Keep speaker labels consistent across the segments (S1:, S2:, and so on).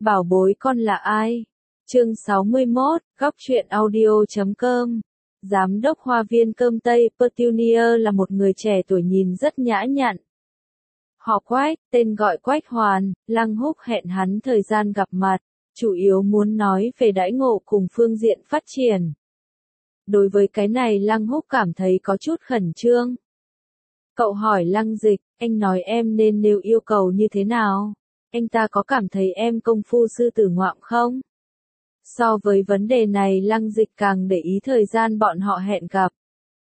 S1: Bảo bối con là ai? Chương 61, góc truyện audio.com. Giám đốc hoa viên cơm Tây Petunia là một người trẻ tuổi nhìn rất nhã nhặn. Họ Quách, tên gọi Quách Hoàn, Lăng Húc hẹn hắn thời gian gặp mặt, chủ yếu muốn nói về đãi ngộ cùng phương diện phát triển. Đối với cái này Lăng Húc cảm thấy có chút khẩn trương. Cậu hỏi Lăng Dịch, anh nói em nên nêu yêu cầu như thế nào? Anh ta có cảm thấy em công phu sư tử ngoạm không? So với vấn đề này Lăng Dịch càng để ý thời gian bọn họ hẹn gặp.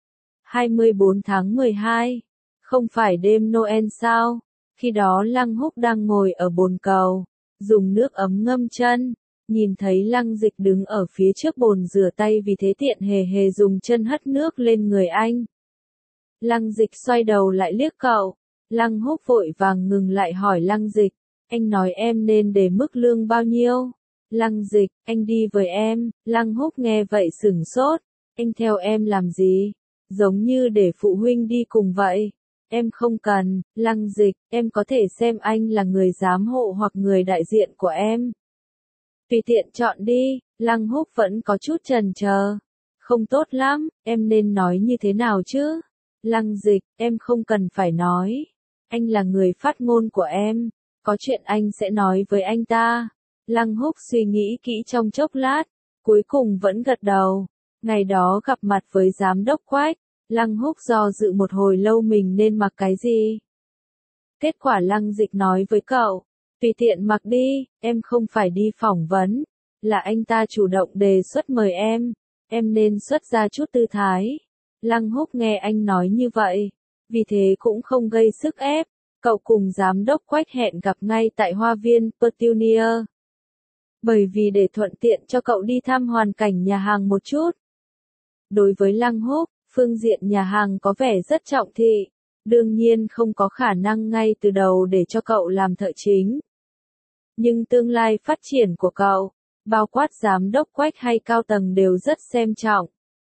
S1: 24 tháng 12. Không phải đêm Noel sao? Khi đó Lăng Húc đang ngồi ở bồn cầu, dùng nước ấm ngâm chân. Nhìn thấy Lăng Dịch đứng ở phía trước bồn rửa tay vì thế tiện hề hề dùng chân hất nước lên người anh. Lăng Dịch xoay đầu lại liếc cậu. Lăng Húc vội vàng ngừng lại hỏi Lăng Dịch, anh nói em nên để mức lương bao nhiêu? Lăng Dịch, anh đi với em. Lăng Húc nghe vậy sửng sốt. Anh theo em làm gì? Giống như để phụ huynh đi cùng vậy. Em không cần. Lăng Dịch, em có thể xem anh là người giám hộ hoặc người đại diện của em. Tùy tiện chọn đi. Lăng Húc vẫn có chút chần chờ. Không tốt lắm, em nên nói như thế nào chứ? Lăng Dịch, em không cần phải nói. Anh là người phát ngôn của em. Có chuyện anh sẽ nói với anh ta. Lăng Húc suy nghĩ kỹ trong chốc lát, cuối cùng vẫn gật đầu. Ngày đó gặp mặt với giám đốc Quách, Lăng Húc do dự một hồi lâu mình nên mặc cái gì. Kết quả Lăng Dịch nói với cậu, tùy tiện mặc đi, em không phải đi phỏng vấn, là anh ta chủ động đề xuất mời em nên xuất ra chút tư thái. Lăng Húc nghe anh nói như vậy, vì thế cũng không gây sức ép, cậu cùng giám đốc Quách hẹn gặp ngay tại hoa viên Petunia. Bởi vì để thuận tiện cho cậu đi thăm hoàn cảnh nhà hàng một chút. Đối với Lăng Húc, phương diện nhà hàng có vẻ rất trọng thị, đương nhiên không có khả năng ngay từ đầu để cho cậu làm thợ chính. Nhưng tương lai phát triển của cậu, bao quát giám đốc Quách hay cao tầng đều rất xem trọng.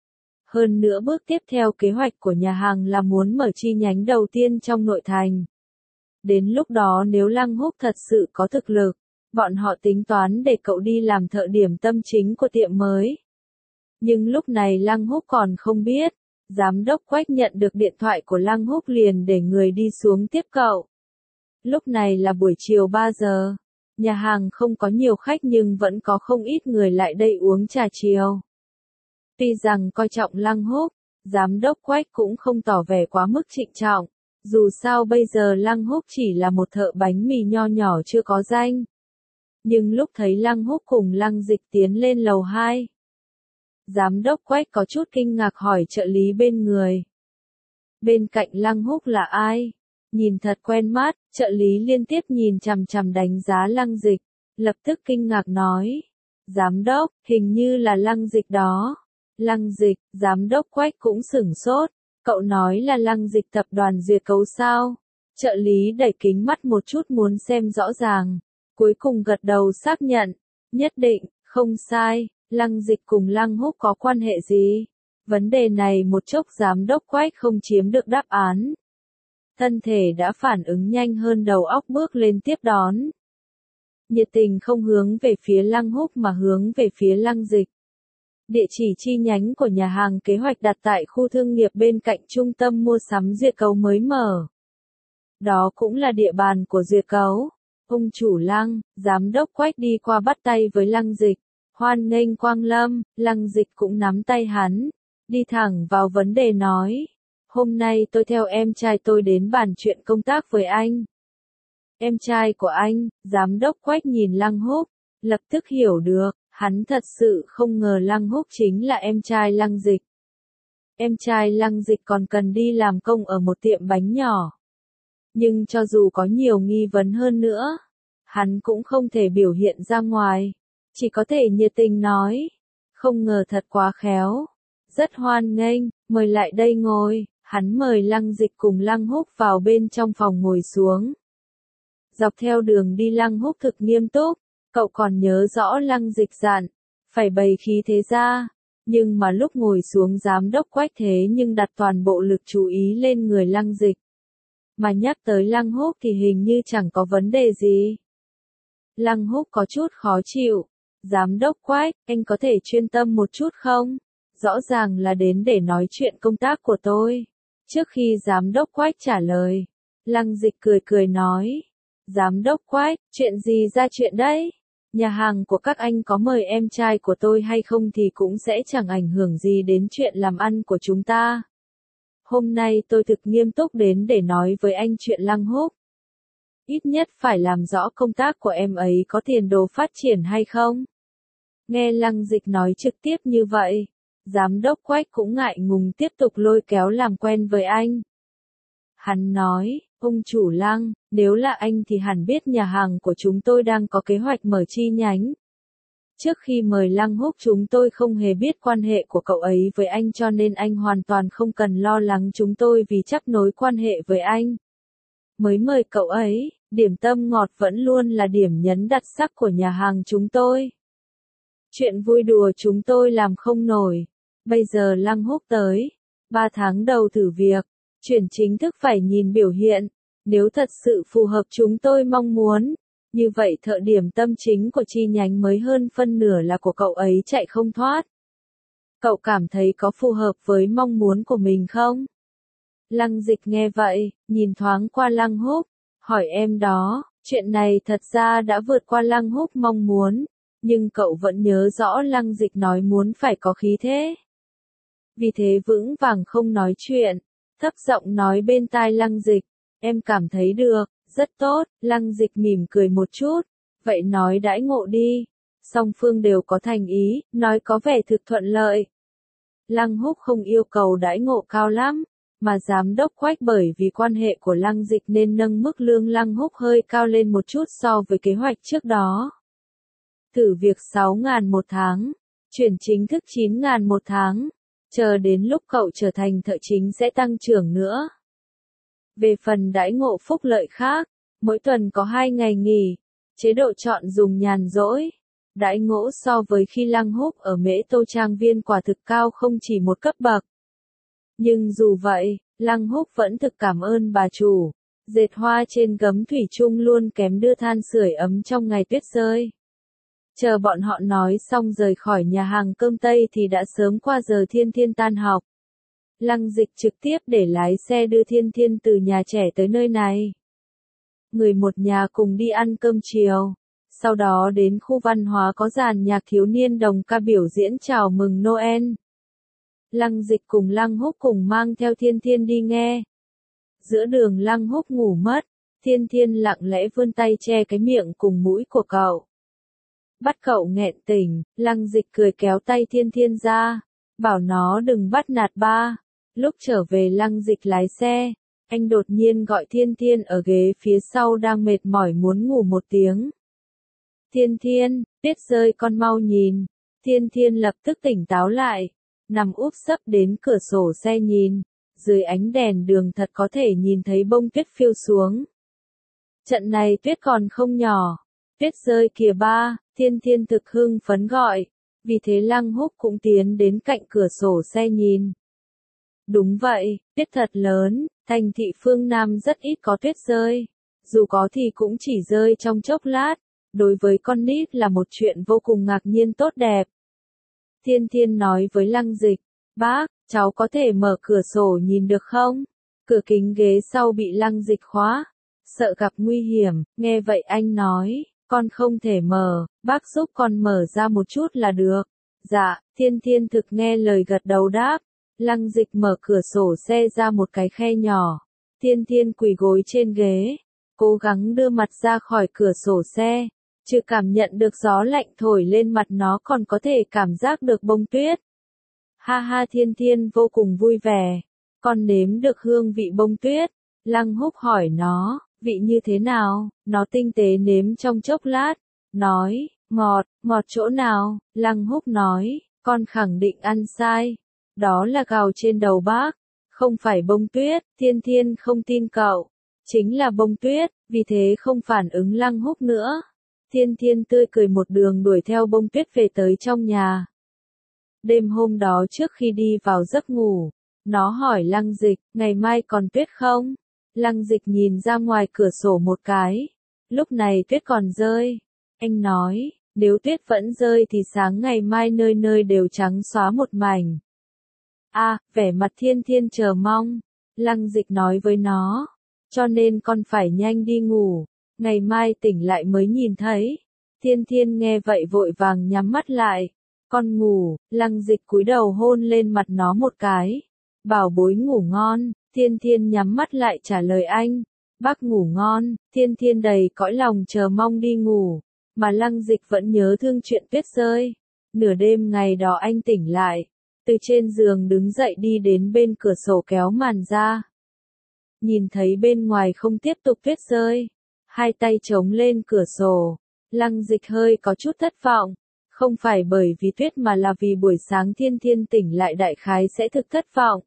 S1: Hơn nữa bước tiếp theo kế hoạch của nhà hàng là muốn mở chi nhánh đầu tiên trong nội thành. Đến lúc đó nếu Lăng Húc thật sự có thực lực, bọn họ tính toán để cậu đi làm thợ điểm tâm chính của tiệm mới. Nhưng lúc này Lăng Húc còn không biết, giám đốc Quách nhận được điện thoại của Lăng Húc liền để người đi xuống tiếp cậu. Lúc này là buổi chiều 3 giờ, nhà hàng không có nhiều khách nhưng vẫn có không ít người lại đây uống trà chiều. Tuy rằng coi trọng Lăng Húc, giám đốc Quách cũng không tỏ vẻ quá mức trịnh trọng, dù sao bây giờ Lăng Húc chỉ là một thợ bánh mì nho nhỏ chưa có danh. Nhưng lúc thấy Lăng Húc cùng Lăng Dịch tiến lên lầu 2, giám đốc Quách có chút kinh ngạc hỏi trợ lý bên người. Bên cạnh Lăng Húc là ai? Nhìn thật quen mắt, trợ lý liên tiếp nhìn chằm chằm đánh giá Lăng Dịch, lập tức kinh ngạc nói. Giám đốc, hình như là Lăng Dịch đó. Lăng Dịch, giám đốc Quách cũng sửng sốt, cậu nói là Lăng Dịch tập đoàn duyệt cấu sao? Trợ lý đẩy kính mắt một chút muốn xem rõ ràng. Cuối cùng gật đầu xác nhận, nhất định, không sai, Lăng Dịch cùng Lăng Húc có quan hệ gì? Vấn đề này một chốc giám đốc Quách không chiếm được đáp án. Thân thể đã phản ứng nhanh hơn đầu óc bước lên tiếp đón. Nhiệt tình không hướng về phía Lăng Húc mà hướng về phía Lăng Dịch. Địa chỉ chi nhánh của nhà hàng kế hoạch đặt tại khu thương nghiệp bên cạnh trung tâm mua sắm Duyệt Cấu mới mở. Đó cũng là địa bàn của Duyệt Cấu. Ông chủ Lăng, giám đốc Quách đi qua bắt tay với Lăng Dịch, hoan nghênh quang lâm. Lăng Dịch cũng nắm tay hắn, đi thẳng vào vấn đề nói, hôm nay tôi theo em trai tôi đến bàn chuyện công tác với anh. Em trai của anh? Giám đốc Quách nhìn Lăng Húc, lập tức hiểu được, hắn thật sự không ngờ Lăng Húc chính là em trai Lăng Dịch. Em trai Lăng Dịch còn cần đi làm công ở một tiệm bánh nhỏ. Nhưng cho dù có nhiều nghi vấn hơn nữa, hắn cũng không thể biểu hiện ra ngoài, chỉ có thể nhiệt tình nói, không ngờ thật quá khéo, rất hoan nghênh, mời lại đây ngồi. Hắn mời Lăng Dịch cùng Lăng Húc vào bên trong phòng ngồi xuống. Dọc theo đường đi Lăng Húc thực nghiêm túc, cậu còn nhớ rõ Lăng Dịch dặn, phải bày khí thế ra, nhưng mà lúc ngồi xuống giám đốc Quách thế nhưng đặt toàn bộ lực chú ý lên người Lăng Dịch. Mà nhắc tới Lăng Húc thì hình như chẳng có vấn đề gì. Lăng Húc có chút khó chịu. Giám đốc Quách, anh có thể chuyên tâm một chút không? Rõ ràng là đến để nói chuyện công tác của tôi. Trước khi giám đốc Quách trả lời, Lăng Dịch cười cười nói. Giám đốc Quách, chuyện gì ra chuyện đấy? Nhà hàng của các anh có mời em trai của tôi hay không thì cũng sẽ chẳng ảnh hưởng gì đến chuyện làm ăn của chúng ta. Hôm nay tôi thực nghiêm túc đến để nói với anh chuyện Lăng Húc. Ít nhất phải làm rõ công tác của em ấy có tiền đồ phát triển hay không. Nghe Lăng Dịch nói trực tiếp như vậy, giám đốc Quách cũng ngại ngùng tiếp tục lôi kéo làm quen với anh. Hắn nói, ông chủ Lăng, nếu là anh thì hẳn biết nhà hàng của chúng tôi đang có kế hoạch mở chi nhánh. Trước khi mời Lăng Húc chúng tôi không hề biết quan hệ của cậu ấy với anh cho nên anh hoàn toàn không cần lo lắng chúng tôi vì chấp nối quan hệ với anh. Mới mời cậu ấy, điểm tâm ngọt vẫn luôn là điểm nhấn đặc sắc của nhà hàng chúng tôi. Chuyện vui đùa chúng tôi làm không nổi. Bây giờ Lăng Húc tới. 3 tháng đầu thử việc. Chuyển chính thức phải nhìn biểu hiện. Nếu thật sự phù hợp chúng tôi mong muốn. Như vậy thợ điểm tâm chính của chi nhánh mới hơn phân nửa là của cậu ấy chạy không thoát. Cậu cảm thấy có phù hợp với mong muốn của mình không? Lăng Dịch nghe vậy, nhìn thoáng qua Lăng Húc. Hỏi em đó, chuyện này thật ra đã vượt qua Lăng Húc mong muốn. Nhưng cậu vẫn nhớ rõ Lăng Dịch nói muốn phải có khí thế. Vì thế vững vàng không nói chuyện, thấp giọng nói bên tai Lăng Dịch, em cảm thấy được, rất tốt. Lăng Dịch mỉm cười một chút, vậy nói đãi ngộ đi. Song phương đều có thành ý, nói có vẻ thực thuận lợi. Lăng Húc không yêu cầu đãi ngộ cao lắm, mà giám đốc Quách bởi vì quan hệ của Lăng Dịch nên nâng mức lương Lăng Húc hơi cao lên một chút so với kế hoạch trước đó. Thử việc 6.000 một tháng, chuyển chính thức 9.000 một tháng, chờ đến lúc cậu trở thành thợ chính sẽ tăng trưởng nữa. Về phần đãi ngộ phúc lợi khác, mỗi tuần có 2 ngày nghỉ, chế độ chọn dùng nhàn rỗi. Đãi ngộ so với khi Lăng Húc ở Mễ Tô Trang Viên quả thực cao không chỉ một cấp bậc. Nhưng dù vậy, Lăng Húc vẫn thực cảm ơn bà chủ. Dệt hoa trên gấm thủy chung luôn kém đưa than sưởi ấm trong ngày tuyết rơi. Chờ bọn họ nói xong rời khỏi nhà hàng cơm Tây thì đã sớm qua giờ Thiên Thiên tan học. Lăng Dịch trực tiếp để lái xe đưa Thiên Thiên từ nhà trẻ tới nơi này. Người một nhà cùng đi ăn cơm chiều. Sau đó đến khu văn hóa có dàn nhạc thiếu niên đồng ca biểu diễn chào mừng Noel. Lăng Dịch cùng Lăng Húc cùng mang theo Thiên Thiên đi nghe. Giữa đường Lăng Húc ngủ mất, Thiên Thiên lặng lẽ vươn tay che cái miệng cùng mũi của cậu. Bắt cậu nghẹn tỉnh, Lăng Dịch cười kéo tay Thiên Thiên ra, bảo nó đừng bắt nạt ba. Lúc trở về Lăng Dịch lái xe, anh đột nhiên gọi Thiên Thiên ở ghế phía sau đang mệt mỏi muốn ngủ một tiếng. Thiên Thiên, tuyết rơi con mau nhìn. Thiên Thiên lập tức tỉnh táo lại, nằm úp sấp đến cửa sổ xe nhìn, dưới ánh đèn đường thật có thể nhìn thấy bông tuyết phiêu xuống. Trận này tuyết còn không nhỏ, tuyết rơi kìa ba, Thiên Thiên thực hưng phấn gọi, vì thế Lăng Húc cũng tiến đến cạnh cửa sổ xe nhìn. Đúng vậy, tuyết thật lớn, thành thị phương Nam rất ít có tuyết rơi, dù có thì cũng chỉ rơi trong chốc lát, đối với con nít là một chuyện vô cùng ngạc nhiên tốt đẹp. Thiên Thiên nói với Lăng Dịch, bác, cháu có thể mở cửa sổ nhìn được không? Cửa kính ghế sau bị Lăng Dịch khóa, sợ gặp nguy hiểm, nghe vậy anh nói, con không thể mở, bác giúp con mở ra một chút là được. Dạ, Thiên Thiên thực nghe lời gật đầu đáp. Lăng Dịch mở cửa sổ xe ra một cái khe nhỏ. Thiên Thiên quỳ gối trên ghế, cố gắng đưa mặt ra khỏi cửa sổ xe. Chưa cảm nhận được gió lạnh thổi lên mặt nó còn có thể cảm giác được bông tuyết. Ha ha, Thiên Thiên vô cùng vui vẻ. Con nếm được hương vị bông tuyết. Lăng Húc hỏi nó, vị như thế nào? Nó tinh tế nếm trong chốc lát. Nói, ngọt, ngọt chỗ nào? Lăng Húc nói, con khẳng định ăn sai. Đó là gạo trên đầu bác. Không phải bông tuyết. Thiên Thiên không tin cậu. Chính là bông tuyết, vì thế không phản ứng Lăng Húc nữa. Thiên Thiên tươi cười một đường đuổi theo bông tuyết về tới trong nhà. Đêm hôm đó trước khi đi vào giấc ngủ, nó hỏi Lăng Dịch, ngày mai còn tuyết không? Lăng Dịch nhìn ra ngoài cửa sổ một cái. Lúc này tuyết còn rơi. Anh nói, nếu tuyết vẫn rơi thì sáng ngày mai nơi nơi đều trắng xóa một mảnh. Vẻ mặt Thiên Thiên chờ mong. Lăng Dịch nói với nó, cho nên con phải nhanh đi ngủ, ngày mai tỉnh lại mới nhìn thấy. Thiên Thiên nghe vậy vội vàng nhắm mắt lại. Con ngủ, Lăng Dịch cúi đầu hôn lên mặt nó một cái. Bảo bối ngủ ngon, Thiên Thiên nhắm mắt lại trả lời anh. Bác ngủ ngon, Thiên Thiên đầy cõi lòng chờ mong đi ngủ, mà Lăng Dịch vẫn nhớ thương chuyện tuyết rơi. Nửa đêm ngày đó anh tỉnh lại, từ trên giường đứng dậy đi đến bên cửa sổ kéo màn ra. Nhìn thấy bên ngoài không tiếp tục tuyết rơi, hai tay chống lên cửa sổ, Lăng Dịch hơi có chút thất vọng. Không phải bởi vì tuyết mà là vì buổi sáng Thiên Thiên tỉnh lại đại khái sẽ thực thất vọng.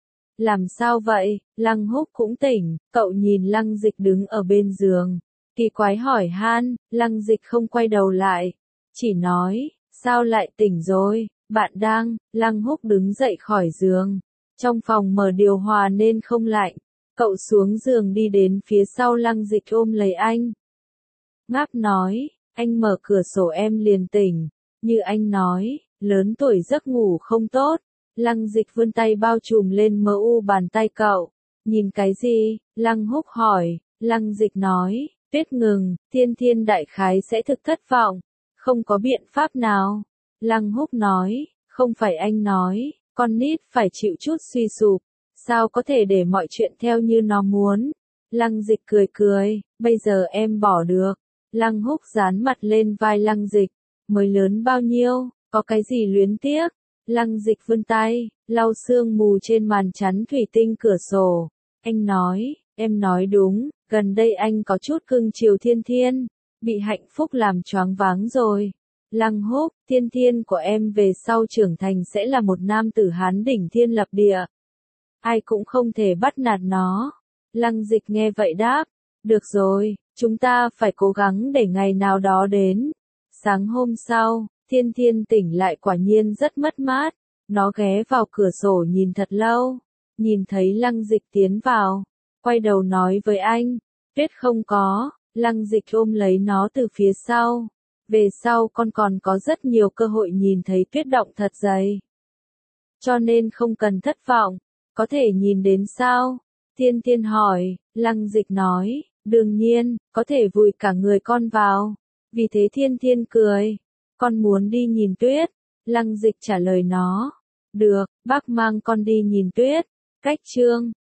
S1: Làm sao vậy? Lăng Húc cũng tỉnh, cậu nhìn Lăng Dịch đứng ở bên giường. Kỳ quái hỏi han, Lăng Dịch không quay đầu lại. Chỉ nói, sao lại tỉnh rồi, bạn đang, Lăng Húc đứng dậy khỏi giường. Trong phòng mở điều hòa nên không lạnh. Cậu xuống giường đi đến phía sau Lăng Dịch ôm lấy anh. Ngáp nói, anh mở cửa sổ em liền tỉnh. Như anh nói, lớn tuổi giấc ngủ không tốt. Lăng Dịch vươn tay bao trùm lên mờ u bàn tay cậu. Nhìn cái gì? Lăng Húc hỏi. Lăng Dịch nói, tuyết ngừng, Thiên Thiên đại khái sẽ thực thất vọng. Không có biện pháp nào. Lăng Húc nói, không phải anh nói, con nít phải chịu chút suy sụp. Sao có thể để mọi chuyện theo như nó muốn? Lăng Dịch cười cười, bây giờ em bỏ được. Lăng Húc dán mặt lên vai Lăng Dịch. Mới lớn bao nhiêu, có cái gì luyến tiếc? Lăng Dịch vươn tay, lau sương mù trên màn chắn thủy tinh cửa sổ. Anh nói, em nói đúng, gần đây anh có chút cưng chiều Thiên Thiên, bị hạnh phúc làm choáng váng rồi. Lăng Húc, Thiên Thiên của em về sau trưởng thành sẽ là một nam tử hán đỉnh thiên lập địa. Ai cũng không thể bắt nạt nó. Lăng Dịch nghe vậy đáp, được rồi, chúng ta phải cố gắng để ngày nào đó đến. Sáng hôm sau, Thiên Thiên tỉnh lại quả nhiên rất mất mát. Nó ghé vào cửa sổ nhìn thật lâu. Nhìn thấy Lăng Dịch tiến vào. Quay đầu nói với anh. Tuyết không có. Lăng Dịch ôm lấy nó từ phía sau. Về sau con còn có rất nhiều cơ hội nhìn thấy tuyết động thật dày. Cho nên không cần thất vọng. Có thể nhìn đến sao? Thiên Thiên hỏi. Lăng Dịch nói. Đương nhiên, có thể vùi cả người con vào. Vì thế Thiên Thiên cười. Con muốn đi nhìn tuyết. Lăng Dịch trả lời nó. Được, bác mang con đi nhìn tuyết. Cách chương